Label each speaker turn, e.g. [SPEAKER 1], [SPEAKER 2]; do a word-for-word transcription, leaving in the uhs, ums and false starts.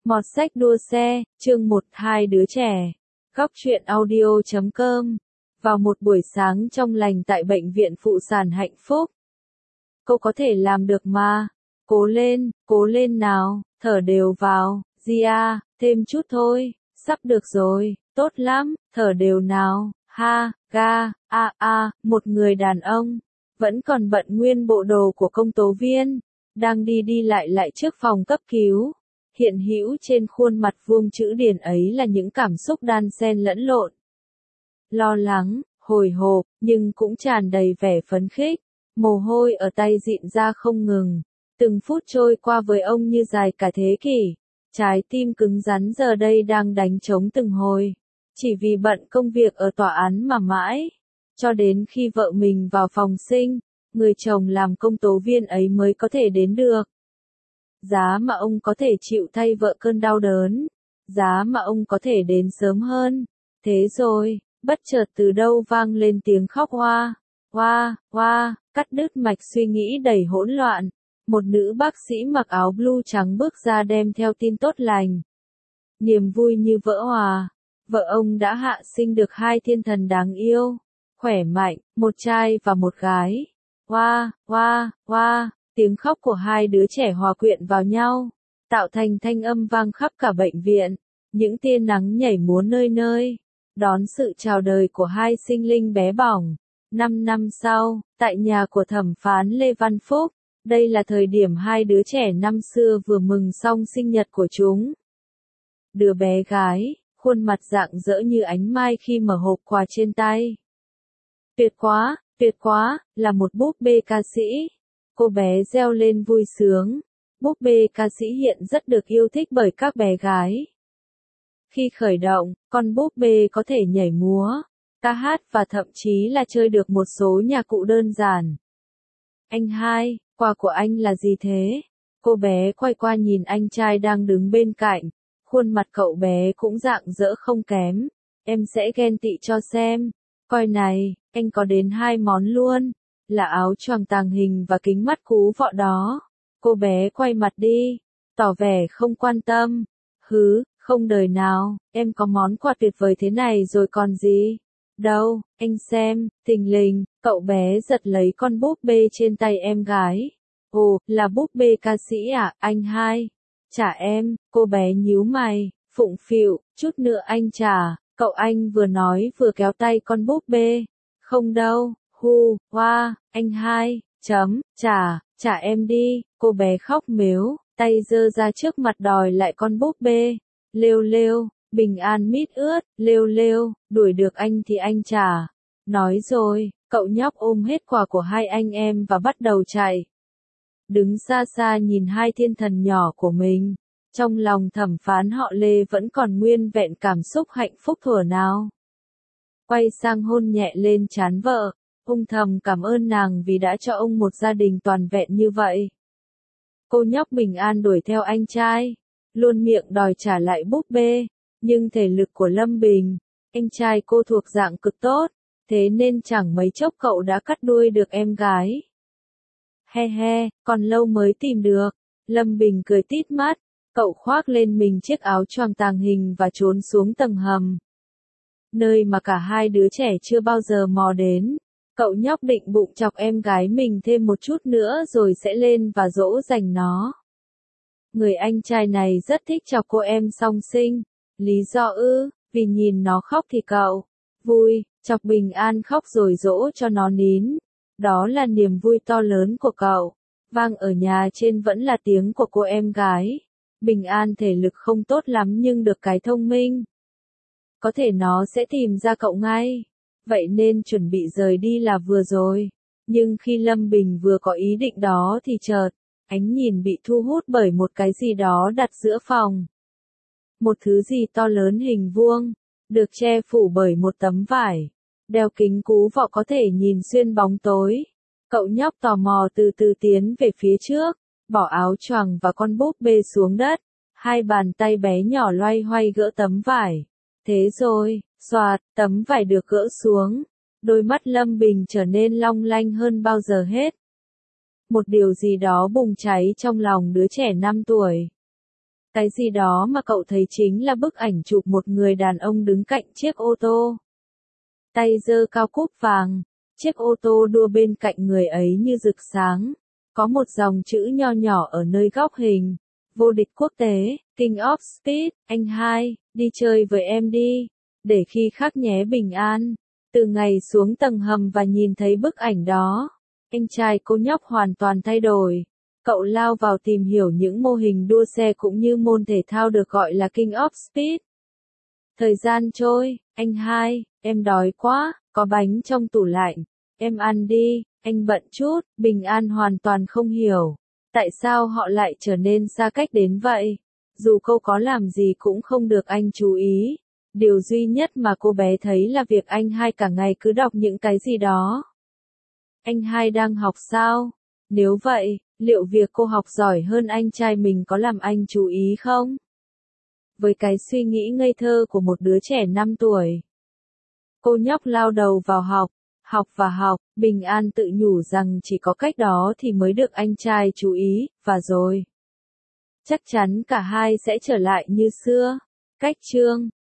[SPEAKER 1] Mọt sách đua xe, chương một hai đứa trẻ. Góc truyện audio chấm com. Vào một buổi sáng trong lành tại bệnh viện phụ sản hạnh phúc. Cô có thể làm được mà. Cố lên, cố lên nào, thở đều vào, Gia, thêm chút thôi, sắp được rồi, tốt lắm, thở đều nào, ha, ga, a a, một người đàn ông, vẫn còn bận nguyên bộ đồ của công tố viên, đang đi đi lại lại trước phòng cấp cứu. Hiện hữu trên khuôn mặt vuông chữ điển ấy là những cảm xúc đan xen lẫn lộn. Lo lắng, hồi hộp, nhưng cũng tràn đầy vẻ phấn khích. Mồ hôi ở tay dịn ra không ngừng. Từng phút trôi qua với ông như dài cả thế kỷ. Trái tim cứng rắn giờ đây đang đánh trống từng hồi. Chỉ vì bận công việc ở tòa án mà mãi. Cho đến khi vợ mình vào phòng sinh, người chồng làm công tố viên ấy mới có thể đến được. Giá mà ông có thể chịu thay vợ cơn đau đớn. Giá mà ông có thể đến sớm hơn. Thế rồi, bất chợt từ đâu vang lên tiếng khóc hoa. Hoa, hoa, cắt đứt mạch suy nghĩ đầy hỗn loạn. Một nữ bác sĩ mặc áo blue trắng bước ra đem theo tin tốt lành. Niềm vui như vỡ hòa. Vợ ông đã hạ sinh được hai thiên thần đáng yêu. Khỏe mạnh, một trai và một gái. Hoa, hoa, hoa. Tiếng khóc của hai đứa trẻ hòa quyện vào nhau, tạo thành thanh âm vang khắp cả bệnh viện. Những tia nắng nhảy múa nơi nơi, đón sự chào đời của hai sinh linh bé bỏng. Năm năm sau, tại nhà của thẩm phán Lê Văn Phúc, đây là thời điểm hai đứa trẻ năm xưa vừa mừng xong sinh nhật của chúng. Đứa bé gái, khuôn mặt rạng rỡ như ánh mai khi mở hộp quà trên tay. Tuyệt quá, tuyệt quá, là một búp bê ca sĩ. Cô bé reo lên vui sướng. Búp bê ca sĩ hiện rất được yêu thích bởi các bé gái. Khi khởi động, con búp bê có thể nhảy múa, ca hát và thậm chí là chơi được một số nhạc cụ đơn giản. Anh hai, quà của anh là gì thế? Cô bé quay qua nhìn anh trai đang đứng bên cạnh. Khuôn mặt cậu bé cũng rạng rỡ không kém. Em sẽ ghen tị cho xem. Coi này, anh có đến hai món luôn. Là áo choàng tàng hình và kính mắt cú vọ đó. Cô bé quay mặt đi, tỏ vẻ không quan tâm. Hứ, không đời nào, em có món quà tuyệt vời thế này rồi còn gì. Đâu, anh xem, thình lình, cậu bé giật lấy con búp bê trên tay em gái. Ồ, là búp bê ca sĩ à, anh hai? Trả em, cô bé nhíu mày, phụng phịu, chút nữa anh trả, cậu anh vừa nói vừa kéo tay con búp bê. Không đâu. Hu, hoa, anh hai, chấm, trả, trả em đi, cô bé khóc mếu, tay giơ ra trước mặt đòi lại con búp bê. Lêu lêu, bình an mít ướt, lêu lêu, đuổi được anh thì anh trả. Nói rồi, cậu nhóc ôm hết quà của hai anh em và bắt đầu chạy. Đứng xa xa nhìn hai thiên thần nhỏ của mình, trong lòng thẩm phán họ Lê vẫn còn nguyên vẹn cảm xúc hạnh phúc thuở nào. Quay sang hôn nhẹ lên trán vợ. Ông thầm cảm ơn nàng vì đã cho ông một gia đình toàn vẹn như vậy. Cô nhóc bình an đuổi theo anh trai, luôn miệng đòi trả lại búp bê, nhưng thể lực của Lâm Bình, anh trai cô thuộc dạng cực tốt, thế nên chẳng mấy chốc cậu đã cắt đuôi được em gái. He he, còn lâu mới tìm được. Lâm Bình cười tít mắt, cậu khoác lên mình chiếc áo choàng tàng hình và trốn xuống tầng hầm. Nơi mà cả hai đứa trẻ chưa bao giờ mò đến. Cậu nhóc định bụng chọc em gái mình thêm một chút nữa rồi sẽ lên và dỗ dành nó. Người anh trai này rất thích chọc cô em song sinh. Lý do ư, vì nhìn nó khóc thì cậu vui, chọc Bình An khóc rồi dỗ cho nó nín. Đó là niềm vui to lớn của cậu. Vang ở nhà trên vẫn là tiếng của cô em gái. Bình An thể lực không tốt lắm nhưng được cái thông minh. Có thể nó sẽ tìm ra cậu ngay. Vậy nên chuẩn bị rời đi là vừa rồi. Nhưng khi Lâm Bình vừa có ý định đó thì chợt, ánh nhìn bị thu hút bởi một cái gì đó đặt giữa phòng. Một thứ gì to lớn hình vuông, được che phủ bởi một tấm vải. Đeo kính cú vọ có thể nhìn xuyên bóng tối. Cậu nhóc tò mò từ từ tiến về phía trước, bỏ áo choàng và con búp bê xuống đất. Hai bàn tay bé nhỏ loay hoay gỡ tấm vải. Thế rồi, xoạt, tấm vải được gỡ xuống. Đôi mắt Lâm Bình trở nên long lanh hơn bao giờ hết. Một điều gì đó bùng cháy trong lòng đứa trẻ năm tuổi. Cái gì đó mà cậu thấy chính là bức ảnh chụp một người đàn ông đứng cạnh chiếc ô tô. Tay giơ cao cúp vàng, chiếc ô tô đua bên cạnh người ấy như rực sáng. Có một dòng chữ nho nhỏ ở nơi góc hình. Vô địch quốc tế, King of Speed, anh hai, đi chơi với em đi. Để khi khác nhé bình an. Từ ngày xuống tầng hầm và nhìn thấy bức ảnh đó, anh trai cô nhóc hoàn toàn thay đổi. Cậu lao vào tìm hiểu những mô hình đua xe cũng như môn thể thao được gọi là King of Speed. Thời gian trôi, anh hai, em đói quá, có bánh trong tủ lạnh, em ăn đi, anh bận chút, bình an hoàn toàn không hiểu. Tại sao họ lại trở nên xa cách đến vậy? Dù cô có làm gì cũng không được anh chú ý. Điều duy nhất mà cô bé thấy là việc anh hai cả ngày cứ đọc những cái gì đó. Anh hai đang học sao? Nếu vậy, liệu việc cô học giỏi hơn anh trai mình có làm anh chú ý không? Với cái suy nghĩ ngây thơ của một đứa trẻ năm tuổi, cô nhóc lao đầu vào học, học và học, bình an tự nhủ rằng chỉ có cách đó thì mới được anh trai chú ý, và rồi chắc chắn cả hai sẽ trở lại như xưa. Cách chương